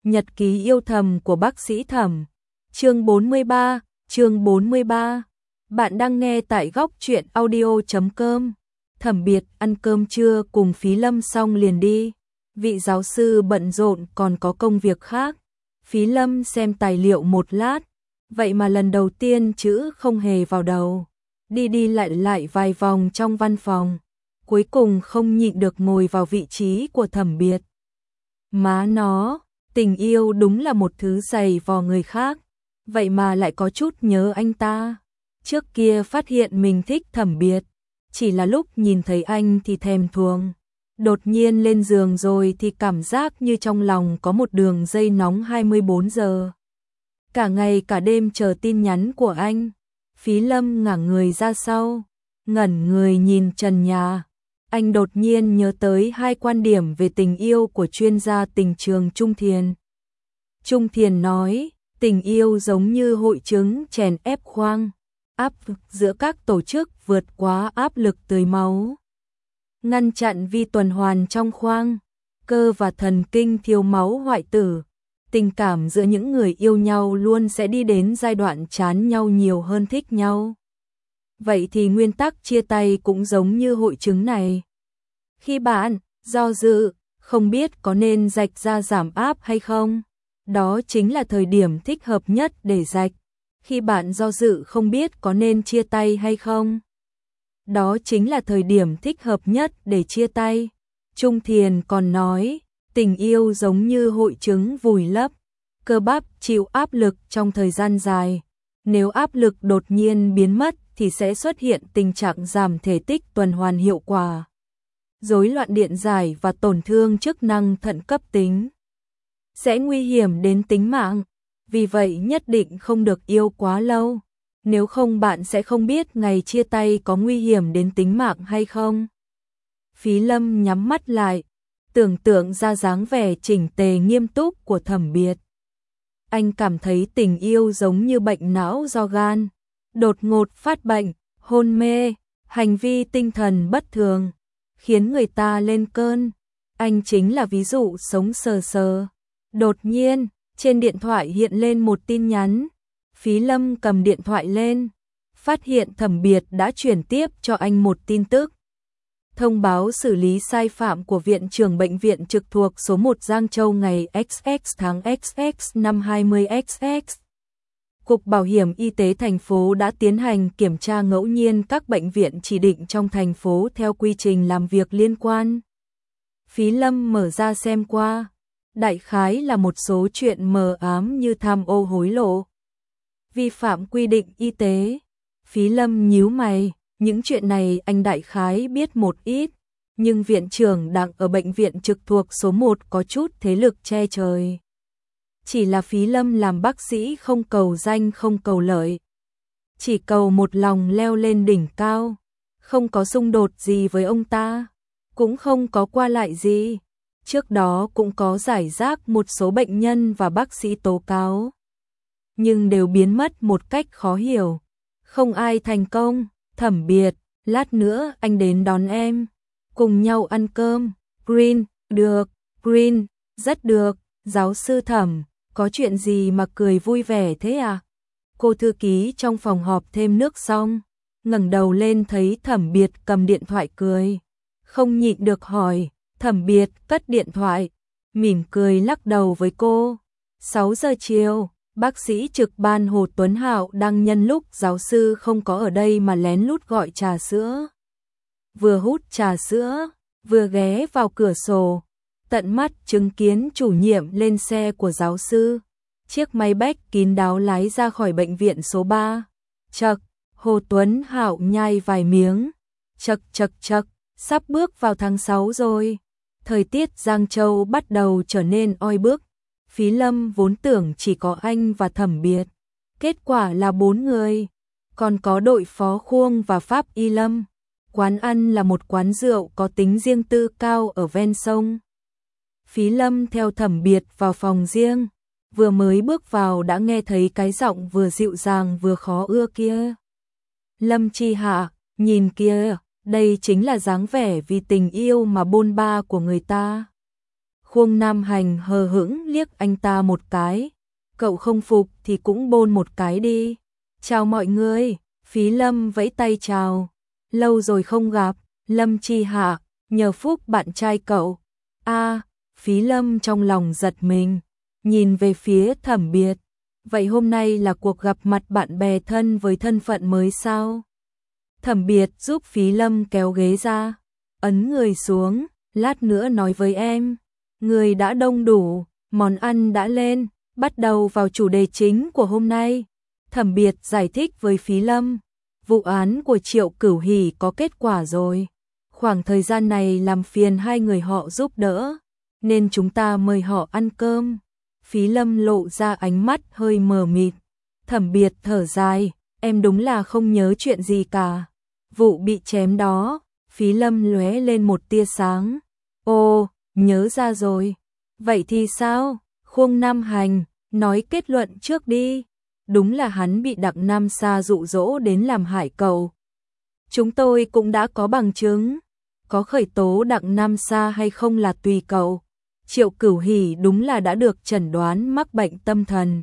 Nhật ký yêu thầm của bác sĩ Thẩm. Chương 43, chương 43. Bạn đang nghe tại góc truyện audio.com. Thẩm Biệt ăn cơm trưa cùng Phí Lâm xong liền đi. Vị giáo sư bận rộn còn có công việc khác. Phí Lâm xem tài liệu một lát, vậy mà lần đầu tiên chữ không hề vào đầu. Đi đi lại lại vài vòng trong văn phòng, cuối cùng không nhịn được ngồi vào vị trí của Thẩm Biệt. Má nó, tình yêu đúng là một thứ dày vò người khác, vậy mà lại có chút nhớ anh ta. Trước kia phát hiện mình thích Thẩm Biệt, chỉ là lúc nhìn thấy anh thì thèm thuồng. Đột nhiên lên giường rồi thì cảm giác như trong lòng có một đường dây nóng 24 giờ. Cả ngày cả đêm chờ tin nhắn của anh. Phí Lâm ngả người ra sau, ngẩn người nhìn trần nhà. Anh đột nhiên nhớ tới hai quan điểm về tình yêu của chuyên gia tình trường Trung Thiền. Trung Thiền nói, tình yêu giống như hội chứng chèn ép khoang, áp lực giữa các tổ chức vượt quá áp lực tưới máu, ngăn chặn vi tuần hoàn trong khoang, cơ và thần kinh thiếu máu hoại tử. Tình cảm giữa những người yêu nhau luôn sẽ đi đến giai đoạn chán nhau nhiều hơn thích nhau. Vậy thì nguyên tắc chia tay cũng giống như hội chứng này. Khi bạn do dự, không biết có nên rạch ra giảm áp hay không, đó chính là thời điểm thích hợp nhất để rạch. Khi bạn do dự không biết có nên chia tay hay không, đó chính là thời điểm thích hợp nhất để chia tay. Trung Thiền còn nói, tình yêu giống như hội chứng vùi lấp, cơ bắp chịu áp lực trong thời gian dài. Nếu áp lực đột nhiên biến mất thì sẽ xuất hiện tình trạng giảm thể tích tuần hoàn hiệu quả, rối loạn điện giải và tổn thương chức năng thận cấp tính. Sẽ nguy hiểm đến tính mạng, vì vậy nhất định không được yêu quá lâu. Nếu không bạn sẽ không biết ngày chia tay có nguy hiểm đến tính mạng hay không. Phí Lâm nhắm mắt lại, tưởng tượng ra dáng vẻ chỉnh tề nghiêm túc của Thẩm Biệt. Anh cảm thấy tình yêu giống như bệnh não do gan, đột ngột phát bệnh, hôn mê, hành vi tinh thần bất thường, khiến người ta lên cơn. Anh chính là ví dụ sống sờ sờ. Đột nhiên, trên điện thoại hiện lên một tin nhắn. Phí Lâm cầm điện thoại lên, phát hiện Thẩm Biệt đã chuyển tiếp cho anh một tin tức. Thông báo xử lý sai phạm của Viện trưởng Bệnh viện trực thuộc số 1 Giang Châu ngày XX tháng XX năm 20XX. Cục Bảo hiểm Y tế thành phố đã tiến hành kiểm tra ngẫu nhiên các bệnh viện chỉ định trong thành phố theo quy trình làm việc liên quan. Phí Lâm mở ra xem qua, đại khái là một số chuyện mờ ám như tham ô hối lộ, vi phạm quy định y tế. Phí Lâm nhíu mày, những chuyện này anh đại khái biết một ít, nhưng viện trưởng Đặng ở bệnh viện trực thuộc số 1 có chút thế lực che trời. Chỉ là Phí Lâm làm bác sĩ không cầu danh không cầu lợi, chỉ cầu một lòng leo lên đỉnh cao, không có xung đột gì với ông ta, cũng không có qua lại gì. Trước đó cũng có giải rác một số bệnh nhân và bác sĩ tố cáo, nhưng đều biến mất một cách khó hiểu, không ai thành công. Thẩm Biệt, lát nữa anh đến đón em, cùng nhau ăn cơm. Green, được. Green, rất được. Giáo sư Thẩm, có chuyện gì mà cười vui vẻ thế à? Cô thư ký trong phòng họp thêm nước xong, ngẩng đầu lên thấy Thẩm Biệt cầm điện thoại cười, không nhịn được hỏi. Thẩm Biệt cất điện thoại, mỉm cười lắc đầu với cô. 6 giờ chiều, bác sĩ trực ban Hồ Tuấn Hạo đang nhân lúc giáo sư không có ở đây mà lén lút gọi trà sữa. Vừa hút trà sữa, vừa ghé vào cửa sổ, tận mắt chứng kiến chủ nhiệm lên xe của giáo sư. Chiếc máy bách kín đáo lái ra khỏi bệnh viện số 3. Chậc, Hồ Tuấn Hạo nhai vài miếng. Chậc chậc chậc, sắp bước vào tháng 6 rồi. Thời tiết Giang Châu bắt đầu trở nên oi bức. Phí Lâm vốn tưởng chỉ có anh và Thẩm Biệt, kết quả là 4 người, còn có đội phó Khuông và Pháp Y Lâm. Quán ăn là một quán rượu có tính riêng tư cao ở ven sông. Phí Lâm theo Thẩm Biệt vào phòng riêng, vừa mới bước vào đã nghe thấy cái giọng vừa dịu dàng vừa khó ưa kia. Lâm Chi Hạ, nhìn kia, đây chính là dáng vẻ vì tình yêu mà bôn ba của người ta. Khuông Nam Hành hờ hững liếc anh ta một cái. Cậu không phục thì cũng bôn một cái đi. Chào mọi người, Phí Lâm vẫy tay chào. Lâu rồi không gặp, Lâm Chi Hạ, nhờ phúc bạn trai cậu. Phí Lâm trong lòng giật mình, nhìn về phía Thẩm Biệt. Vậy hôm nay là cuộc gặp mặt bạn bè thân với thân phận mới sao? Thẩm Biệt giúp Phí Lâm kéo ghế ra, ấn người xuống, lát nữa nói với em. Người đã đông đủ, món ăn đã lên, bắt đầu vào chủ đề chính của hôm nay. Thẩm Biệt giải thích với Phí Lâm, vụ án của Triệu Cửu Hỉ có kết quả rồi. Khoảng thời gian này làm phiền hai người họ giúp đỡ, nên chúng ta mời họ ăn cơm. Phí Lâm lộ ra ánh mắt hơi mờ mịt. Thẩm Biệt thở dài, em đúng là không nhớ chuyện gì cả. Vụ bị chém đó, Phí Lâm lóe lên một tia sáng. Ồ, nhớ ra rồi. Vậy thì sao? Khuông Nam Hành, nói kết luận trước đi. Đúng là hắn bị Đặng Nam Sa dụ dỗ đến làm hại cậu. Chúng tôi cũng đã có bằng chứng. Có khởi tố Đặng Nam Sa hay không là tùy cậu. Triệu Cửu Hỉ đúng là đã được chẩn đoán mắc bệnh tâm thần.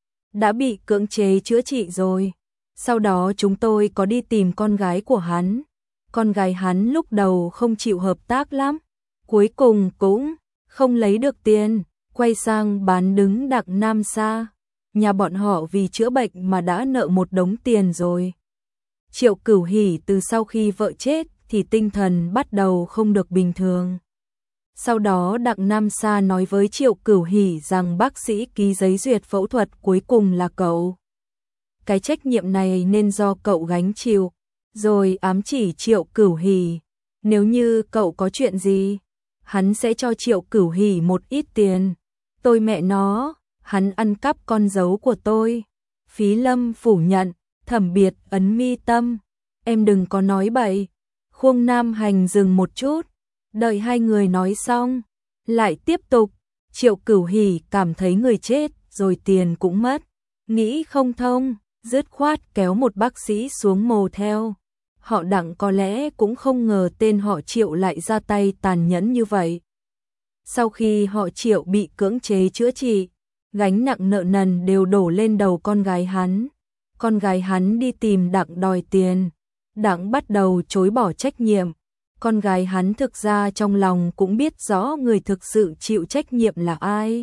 Đã bị cưỡng chế chữa trị rồi. Sau đó chúng tôi có đi tìm con gái của hắn. Con gái hắn lúc đầu không chịu hợp tác lắm. Cuối cùng cũng không lấy được tiền, quay sang bán đứng Đặng Nam Sa. Nhà bọn họ vì chữa bệnh mà đã nợ một đống tiền rồi. Triệu Cửu Hỉ từ sau khi vợ chết thì tinh thần bắt đầu không được bình thường. Sau đó Đặng Nam Sa nói với Triệu Cửu Hỉ rằng bác sĩ ký giấy duyệt phẫu thuật cuối cùng là cậu. Cái trách nhiệm này nên do cậu gánh chịu, rồi ám chỉ Triệu Cửu Hỉ. Nếu như cậu có chuyện gì, hắn sẽ cho Triệu Cửu Hỉ một ít tiền. Tôi mẹ nó, hắn ăn cắp con dấu của tôi. Phí Lâm phủ nhận. Thẩm Biệt ấn mi tâm. Em đừng có nói bậy. Khuông Nam Hành dừng một chút, đợi hai người nói xong, lại tiếp tục. Triệu Cửu Hỉ cảm thấy người chết rồi tiền cũng mất, nghĩ không thông, dứt khoát kéo một bác sĩ xuống mồ theo. Họ Đặng có lẽ cũng không ngờ tên họ Triệu lại ra tay tàn nhẫn như vậy. Sau khi họ Triệu bị cưỡng chế chữa trị, gánh nặng nợ nần đều đổ lên đầu con gái hắn. Con gái hắn đi tìm Đặng đòi tiền, Đặng bắt đầu chối bỏ trách nhiệm. Con gái hắn thực ra trong lòng cũng biết rõ người thực sự chịu trách nhiệm là ai.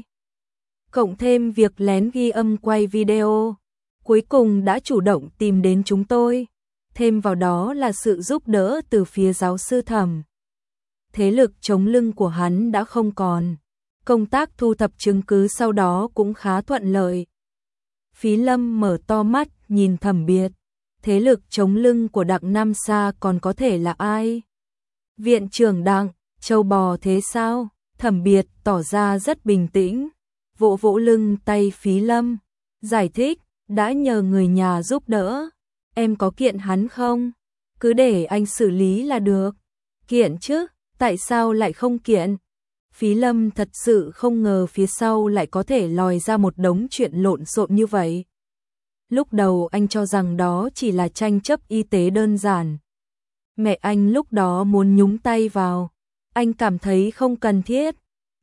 Cộng thêm việc lén ghi âm quay video, cuối cùng đã chủ động tìm đến chúng tôi. Thêm vào đó là sự giúp đỡ từ phía giáo sư Thẩm. Thế lực chống lưng của hắn đã không còn. Công tác thu thập chứng cứ sau đó cũng khá thuận lợi. Phí Lâm mở to mắt nhìn Thẩm Biệt. Thế lực chống lưng của Đặng Nam Sa còn có thể là ai? Viện trưởng Đặng, châu bò thế sao? Thẩm Biệt tỏ ra rất bình tĩnh, vỗ vỗ lưng tay Phí Lâm, giải thích, đã nhờ người nhà giúp đỡ. Em có kiện hắn không? Cứ để anh xử lý là được. Kiện chứ, tại sao lại không kiện? Phí Lâm thật sự không ngờ phía sau lại có thể lòi ra một đống chuyện lộn xộn như vậy. Lúc đầu anh cho rằng đó chỉ là tranh chấp y tế đơn giản. Mẹ anh lúc đó muốn nhúng tay vào, anh cảm thấy không cần thiết.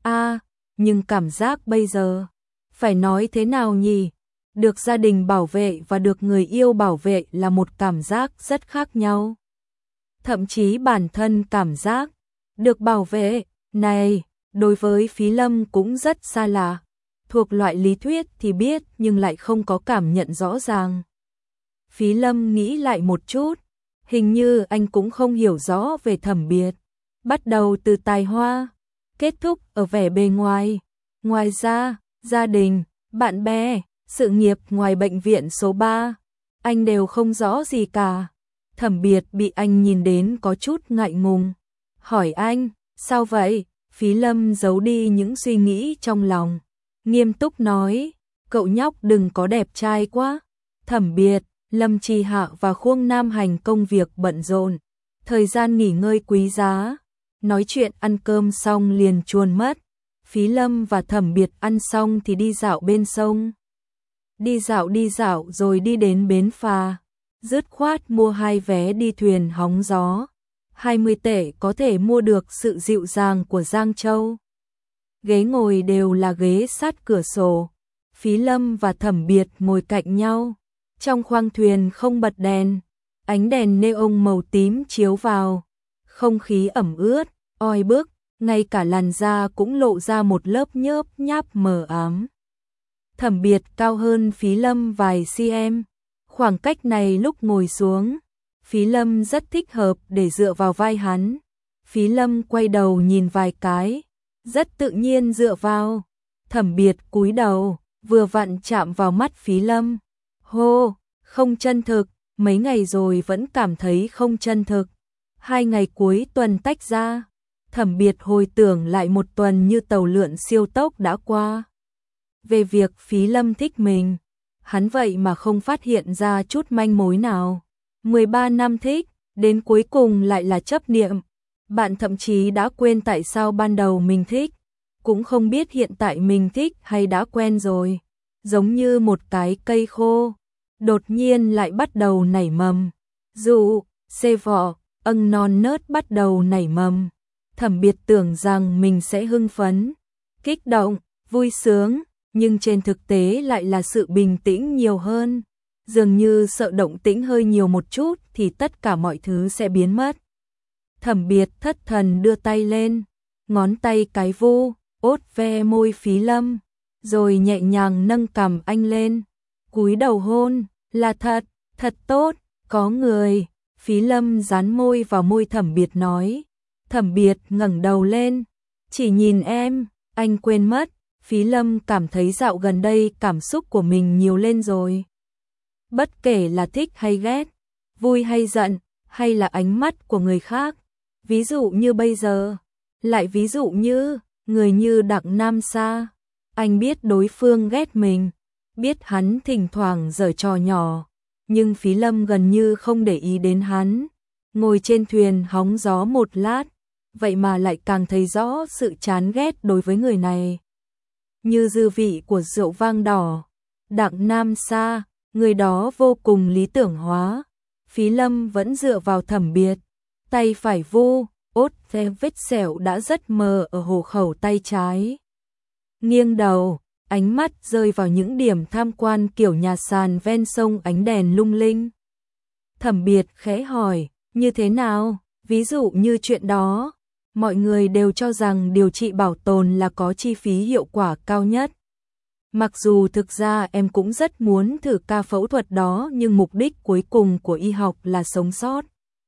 Nhưng cảm giác bây giờ, phải nói thế nào nhỉ? Được gia đình bảo vệ và được người yêu bảo vệ là một cảm giác rất khác nhau. Thậm chí bản thân cảm giác được bảo vệ này, đối với Phí Lâm cũng rất xa lạ. Thuộc loại lý thuyết thì biết nhưng lại không có cảm nhận rõ ràng. Phí Lâm nghĩ lại một chút, hình như anh cũng không hiểu rõ về Thẩm Biệt. Bắt đầu từ tài hoa, kết thúc ở vẻ bề ngoài. Ngoài ra, gia đình, bạn bè, sự nghiệp ngoài bệnh viện số 3, anh đều không rõ gì cả. Thẩm Biệt bị anh nhìn đến có chút ngại ngùng. Hỏi anh, sao vậy? Phí Lâm giấu đi những suy nghĩ trong lòng. Nghiêm túc nói, cậu nhóc đừng có đẹp trai quá. Thẩm Biệt, Lâm Chi Hạ và Khuông Nam Hành công việc bận rộn, thời gian nghỉ ngơi quý giá. Nói chuyện ăn cơm xong liền chuồn mất. Phí Lâm và Thẩm Biệt ăn xong thì đi dạo bên sông. Đi dạo rồi đi đến bến phà. Dứt khoát mua 2 vé đi thuyền hóng gió. 20 tệ có thể mua được sự dịu dàng của Giang Châu. ghế ngồi đều là ghế sát cửa sổ. Phí Lâm và Thẩm Biệt ngồi cạnh nhau. Trong khoang thuyền không bật đèn, ánh đèn neon màu tím chiếu vào, không khí ẩm ướt, oi bức, ngay cả làn da cũng lộ ra một lớp nhớp nháp mờ ám. Thẩm Biệt cao hơn Phí Lâm vài cm, khoảng cách này lúc ngồi xuống, Phí Lâm rất thích hợp để dựa vào vai hắn. Phí Lâm quay đầu nhìn vài cái, rất tự nhiên dựa vào. Thẩm Biệt cúi đầu, vừa vặn chạm vào mắt Phí Lâm. Hô, không chân thực, mấy ngày rồi vẫn cảm thấy không chân thực. 2 ngày cuối tuần tách ra, Thẩm Biệt hồi tưởng lại một tuần như tàu lượn siêu tốc đã qua. Về việc Phí Lâm thích mình, hắn vậy mà không phát hiện ra chút manh mối nào. 13 năm thích, đến cuối cùng lại là chấp niệm. Bạn thậm chí đã quên tại sao ban đầu mình thích, cũng không biết hiện tại mình thích hay đã quen rồi. Giống như một cái cây khô, đột nhiên lại bắt đầu nảy mầm. Dụ, xê vỏ, âng non nớt bắt đầu nảy mầm. Thẩm Biệt tưởng rằng mình sẽ hưng phấn, kích động, vui sướng, nhưng trên thực tế lại là sự bình tĩnh nhiều hơn. Dường như sợ động tĩnh hơi nhiều một chút thì tất cả mọi thứ sẽ biến mất. Thẩm Biệt thất thần đưa tay lên, ngón tay cái vu, ốt ve môi Phí Lâm, rồi nhẹ nhàng nâng cằm anh lên, cúi đầu hôn, là thật, thật tốt, có người. Phí Lâm dán môi vào môi Thẩm Biệt nói. Thẩm Biệt ngẩng đầu lên, chỉ nhìn em, anh quên mất. Phí Lâm cảm thấy dạo gần đây cảm xúc của mình nhiều lên rồi. Bất kể là thích hay ghét, vui hay giận, hay là ánh mắt của người khác. Ví dụ như bây giờ, lại ví dụ như, người như Đặng Nam Sa. Anh biết đối phương ghét mình, biết hắn thỉnh thoảng giở trò nhỏ, nhưng Phí Lâm gần như không để ý đến hắn. Ngồi trên thuyền hóng gió một lát, vậy mà lại càng thấy rõ sự chán ghét đối với người này. Như dư vị của rượu vang đỏ, Đặng Nam Sa, người đó vô cùng lý tưởng hóa. Phí Lâm vẫn dựa vào Thẩm Biệt, tay phải vu, ốt ve vết sẹo đã rất mờ ở hổ khẩu tay trái. Nghiêng đầu, ánh mắt rơi vào những điểm tham quan kiểu nhà sàn ven sông ánh đèn lung linh. Thẩm Biệt khẽ hỏi, như thế nào? Ví dụ như chuyện đó, mọi người đều cho rằng điều trị bảo tồn là có chi phí hiệu quả cao nhất. Mặc dù thực ra em cũng rất muốn thử ca phẫu thuật đó, nhưng mục đích cuối cùng của y học là sống sót.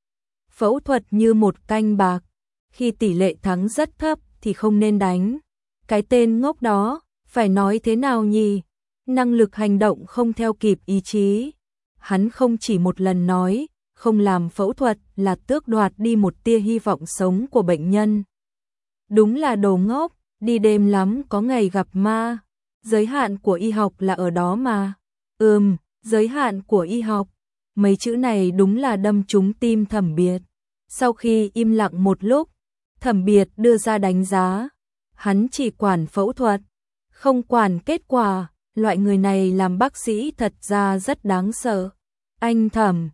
Phẫu thuật như một canh bạc, khi tỷ lệ thắng rất thấp thì không nên đánh. Cái tên ngốc đó, phải nói thế nào nhỉ? Năng lực hành động không theo kịp ý chí. Hắn không chỉ một lần nói, không làm phẫu thuật là tước đoạt đi một tia hy vọng sống của bệnh nhân. Đúng là đồ ngốc, đi đêm lắm có ngày gặp ma. Giới hạn của y học là ở đó mà. Giới hạn của y học. Mấy chữ này đúng là đâm trúng tim Thẩm Biệt. Sau khi im lặng một lúc, Thẩm Biệt đưa ra đánh giá. Hắn chỉ quản phẫu thuật, không quản kết quả. Loại người này làm bác sĩ thật ra rất đáng sợ. Anh Thẩm,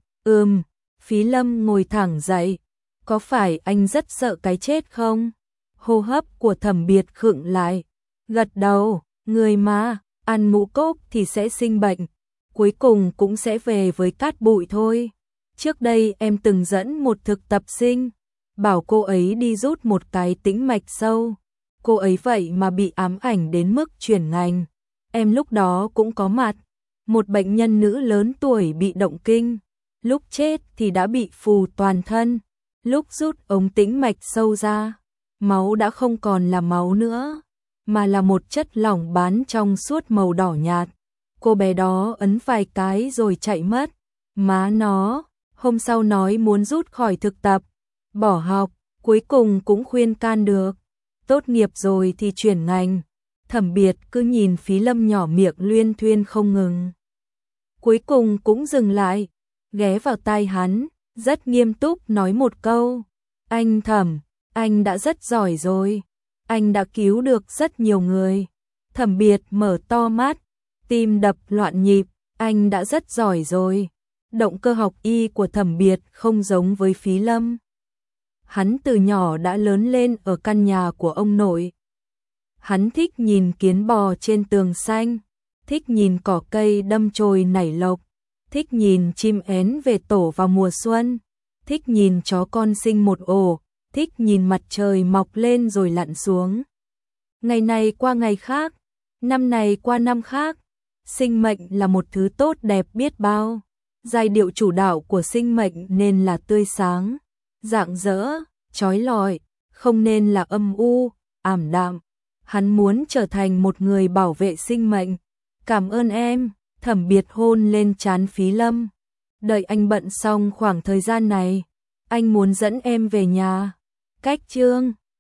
Phí Lâm ngồi thẳng dậy. Có phải anh rất sợ cái chết không? Hô hấp của Thẩm Biệt khựng lại. Gật đầu, người mà, ăn ngũ cốc thì sẽ sinh bệnh. Cuối cùng cũng sẽ về với cát bụi thôi. Trước đây em từng dẫn một thực tập sinh, bảo cô ấy đi rút một cái tĩnh mạch sâu. Cô ấy vậy mà bị ám ảnh đến mức chuyển ngành. Em lúc đó cũng có mặt. Một bệnh nhân nữ lớn tuổi bị động kinh. Lúc chết thì đã bị phù toàn thân. Lúc rút ống tĩnh mạch sâu ra, máu đã không còn là máu nữa, mà là một chất lỏng bán trong suốt màu đỏ nhạt. Cô bé đó ấn vài cái rồi chạy mất. Má nó, hôm sau nói muốn rút khỏi thực tập, bỏ học, cuối cùng cũng khuyên can được. Tốt nghiệp rồi thì chuyển ngành. Thẩm Biệt cứ nhìn Phí Lâm nhỏ miệng luyên thuyên không ngừng. Cuối cùng cũng dừng lại, ghé vào tai hắn, rất nghiêm túc nói một câu. Anh Thẩm, anh đã rất giỏi rồi. Anh đã cứu được rất nhiều người. Thẩm Biệt mở to mắt, tim đập loạn nhịp. Anh đã rất giỏi rồi. Động cơ học y của Thẩm Biệt không giống với Phí Lâm. Hắn từ nhỏ đã lớn lên ở căn nhà của ông nội. Hắn thích nhìn kiến bò trên tường xanh, thích nhìn cỏ cây đâm chồi nảy lộc, thích nhìn chim én về tổ vào mùa xuân, thích nhìn chó con sinh một ổ, thích nhìn mặt trời mọc lên rồi lặn xuống. Ngày này qua ngày khác, năm này qua năm khác, sinh mệnh là một thứ tốt đẹp biết bao. Giai điệu chủ đạo của sinh mệnh nên là tươi sáng, rạng rỡ, chói lọi, không nên là âm u, ảm đạm. Hắn muốn trở thành một người bảo vệ sinh mệnh. Cảm ơn em, Thẩm Biệt hôn lên trán Phí Lâm. Đợi anh bận xong khoảng thời gian này, anh muốn dẫn em về nhà. Cách chương